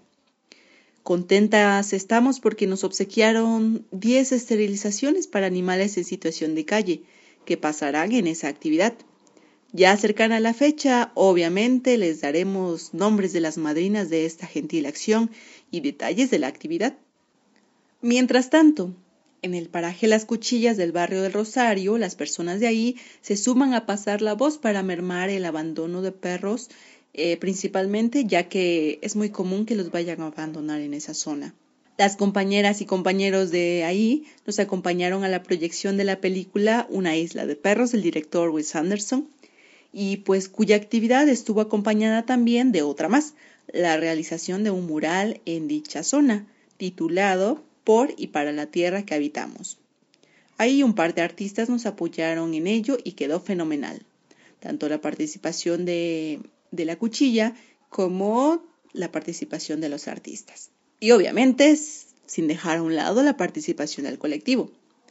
Contentas estamos porque nos obsequiaron diez esterilizaciones para animales en situación de calle, que pasarán en esa actividad. Ya cercana a la fecha, obviamente les daremos nombres de las madrinas de esta gentil acción y detalles de la actividad. Mientras tanto, en el paraje Las Cuchillas del barrio del Rosario, las personas de ahí se suman a pasar la voz para mermar el abandono de perros, Eh, principalmente ya que es muy común que los vayan a abandonar en esa zona. Las compañeras y compañeros de ahí nos acompañaron a la proyección de la película Una isla de perros del director Wes Anderson, y pues cuya actividad estuvo acompañada también de otra más, la realización de un mural en dicha zona, titulado Por y para la tierra que habitamos. Ahí un par de artistas nos apoyaron en ello y quedó fenomenal, tanto la participación de de la cuchilla como la participación de los artistas. Y obviamente sin dejar a un lado la participación del colectivo.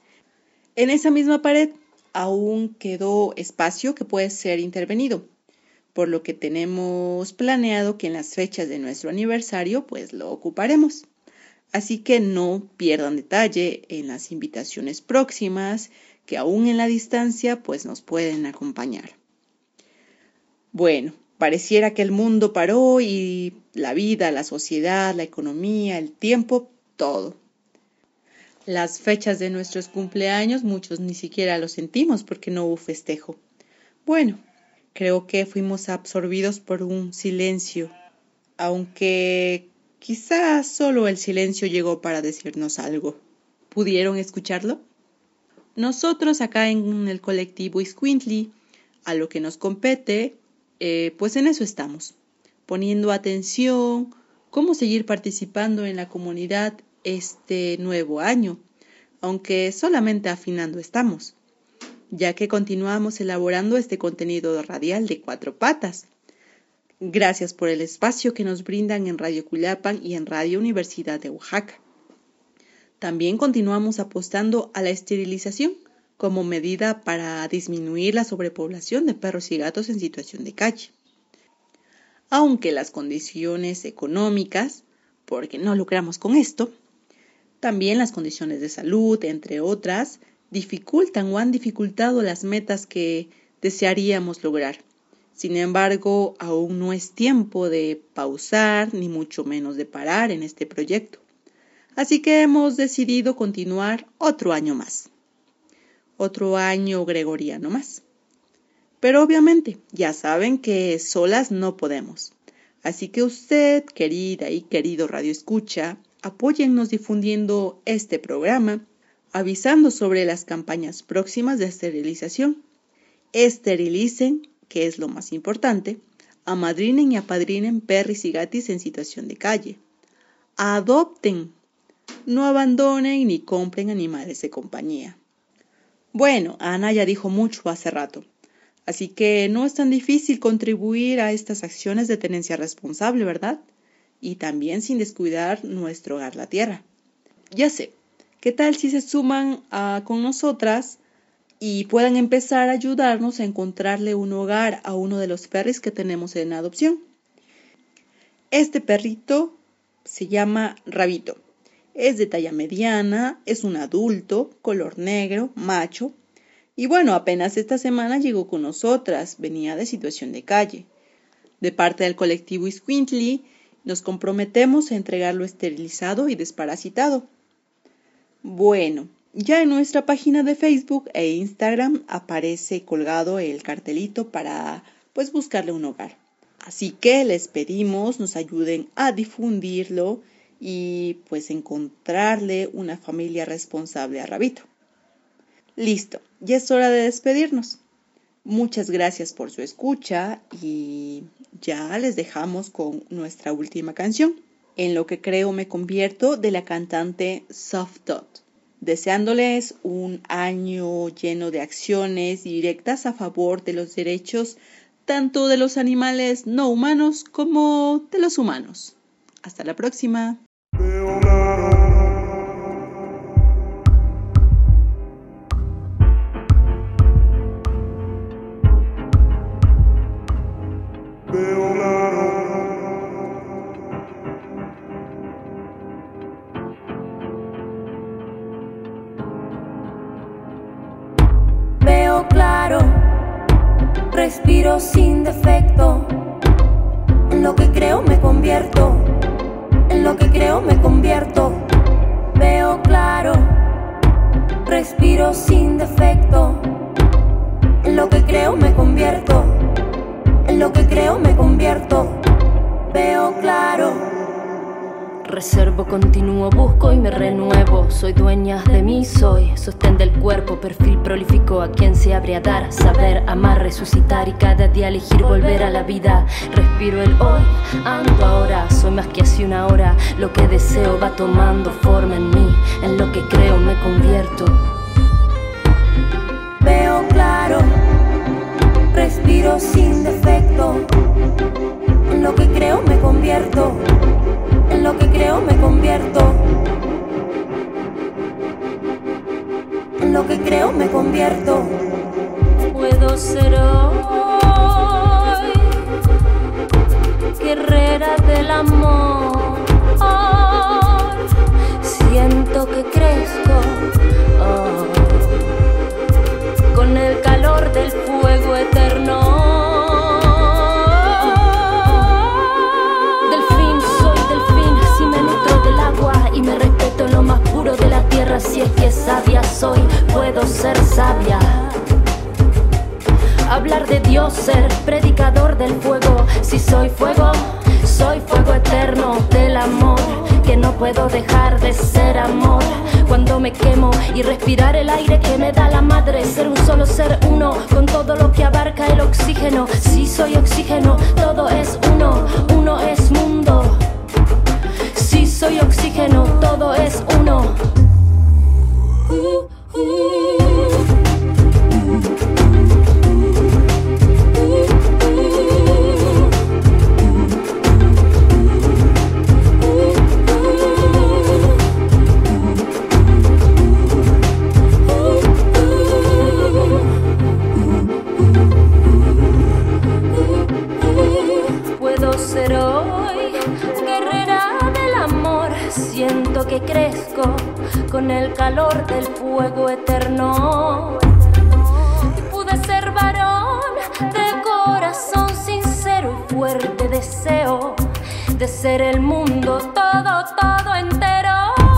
En esa misma pared aún quedó espacio que puede ser intervenido, por lo que tenemos planeado que en las fechas de nuestro aniversario pues lo ocuparemos. Así que no pierdan detalle en las invitaciones próximas que aún en la distancia pues nos pueden acompañar. Bueno, pareciera que el mundo paró y la vida, la sociedad, la economía, el tiempo, todo. Las fechas de nuestros cumpleaños muchos ni siquiera lo sentimos porque no hubo festejo. Bueno, creo que fuimos absorbidos por un silencio, aunque quizás solo el silencio llegó para decirnos algo. ¿Pudieron escucharlo? Nosotros acá en el colectivo Escuintli, a lo que nos compete, Eh, pues en eso estamos, poniendo atención, cómo seguir participando en la comunidad este nuevo año, aunque solamente afinando estamos, ya que continuamos elaborando este contenido radial de cuatro patas. Gracias por el espacio que nos brindan en Radio Cuilapan y en Radio Universidad de Oaxaca. También continuamos apostando a la esterilización como medida para disminuir la sobrepoblación de perros y gatos en situación de calle. Aunque las condiciones económicas, porque no lucramos con esto, también las condiciones de salud, entre otras, dificultan o han dificultado las metas que desearíamos lograr. Sin embargo, aún no es tiempo de pausar, ni mucho menos de parar en este proyecto. Así que hemos decidido continuar otro año más. Otro año gregoriano más. Pero obviamente, ya saben que solas no podemos. Así que usted, querida y querido Radio Escucha, apóyennos difundiendo este programa, avisando sobre las campañas próximas de esterilización. Esterilicen, que es lo más importante, amadrinen y apadrinen perris y gatis en situación de calle. Adopten, no abandonen ni compren animales de compañía. Bueno, Ana ya dijo mucho hace rato, así que no es tan difícil contribuir a estas acciones de tenencia responsable, ¿verdad? Y también sin descuidar nuestro hogar, la tierra. Ya sé, ¿qué tal si se suman a, con nosotras y puedan empezar a ayudarnos a encontrarle un hogar a uno de los perris que tenemos en adopción? Este perrito se llama Rabito. Es de talla mediana, es un adulto, color negro, macho. Y bueno, apenas esta semana llegó con nosotras, venía de situación de calle. De parte del colectivo Iscuintli, nos comprometemos a entregarlo esterilizado y desparasitado. Bueno, ya en nuestra página de Facebook e Instagram aparece colgado el cartelito para pues buscarle un hogar. Así que les pedimos nos ayuden a difundirlo y pues encontrarle una familia responsable a Rabito. Listo, ya es hora de despedirnos. Muchas gracias por su escucha y ya les dejamos con nuestra última canción, En lo que creo me convierto, de la cantante Soft Dot, deseándoles un año lleno de acciones directas a favor de los derechos tanto de los animales no humanos como de los humanos. Hasta la próxima. Veo claro, respiro sin defecto. En lo que creo me convierto. En lo que creo me convierto. Veo claro, respiro sin defecto. En lo que creo me convierto. En lo que creo me convierto. Veo claro. Reservo, continúo, busco y me renuevo. Soy dueña de mí, soy sostén del cuerpo, perfil prolífico a quien se abre a dar, saber, amar, resucitar y cada día elegir volver a la vida. Respiro el hoy, ando ahora, soy más que hace una hora. Lo que deseo va tomando forma en mí, en lo que creo me convierto. Veo claro, respiro sin defecto. En lo que creo me convierto. En lo que creo me convierto. En lo que creo me convierto. Puedo ser hoy guerrera del amor. Oh, siento que crezco oh, con el calor del fuego eterno. Y me respeto en lo más puro de la tierra. Si es que sabia soy, puedo ser sabia. Hablar de Dios, ser predicador del fuego. Si soy fuego, soy fuego eterno del amor, que no puedo dejar de ser amor. Cuando me quemo y respirar el aire que me da la madre. Ser un solo ser uno, con todo lo que abarca el oxígeno. Si soy oxígeno, todo es uno, uno es mundo. Si soy oxígeno, todo es uno. Uh, uh. Puedo ser hoy guerrera del amor. Siento que crezco con el calor del fuego eterno. Pude ser varón de corazón de ser el mundo todo, todo entero.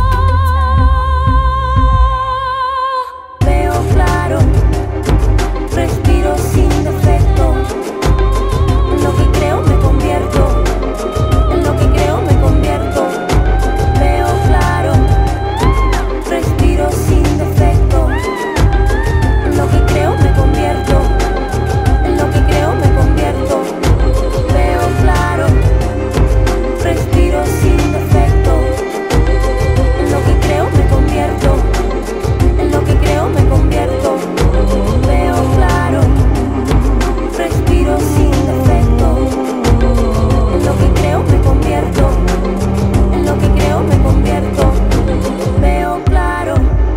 Veo claro, respiro sin defecto. En lo que creo me convierto, en lo que creo me convierto. Veo claro, respiro sin defecto. En lo que creo me convierto, en lo que creo me convierto. Veo claro, respiro sin defecto. En lo que creo me convierto, en lo que creo me convierto. Veo claro, respiro sin defecto. En lo que creo me convierto, en lo que creo me convierto. Veo claro,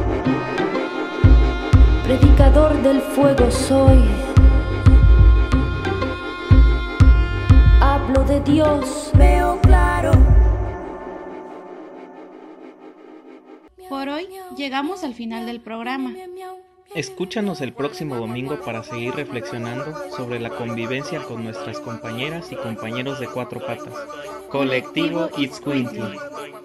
predicador del fuego soy. Hablo de Dios, veo claro. Por hoy llegamos al final del programa. Escúchanos el próximo domingo para seguir reflexionando sobre la convivencia con nuestras compañeras y compañeros de cuatro patas. Colectivo Itzcuintli.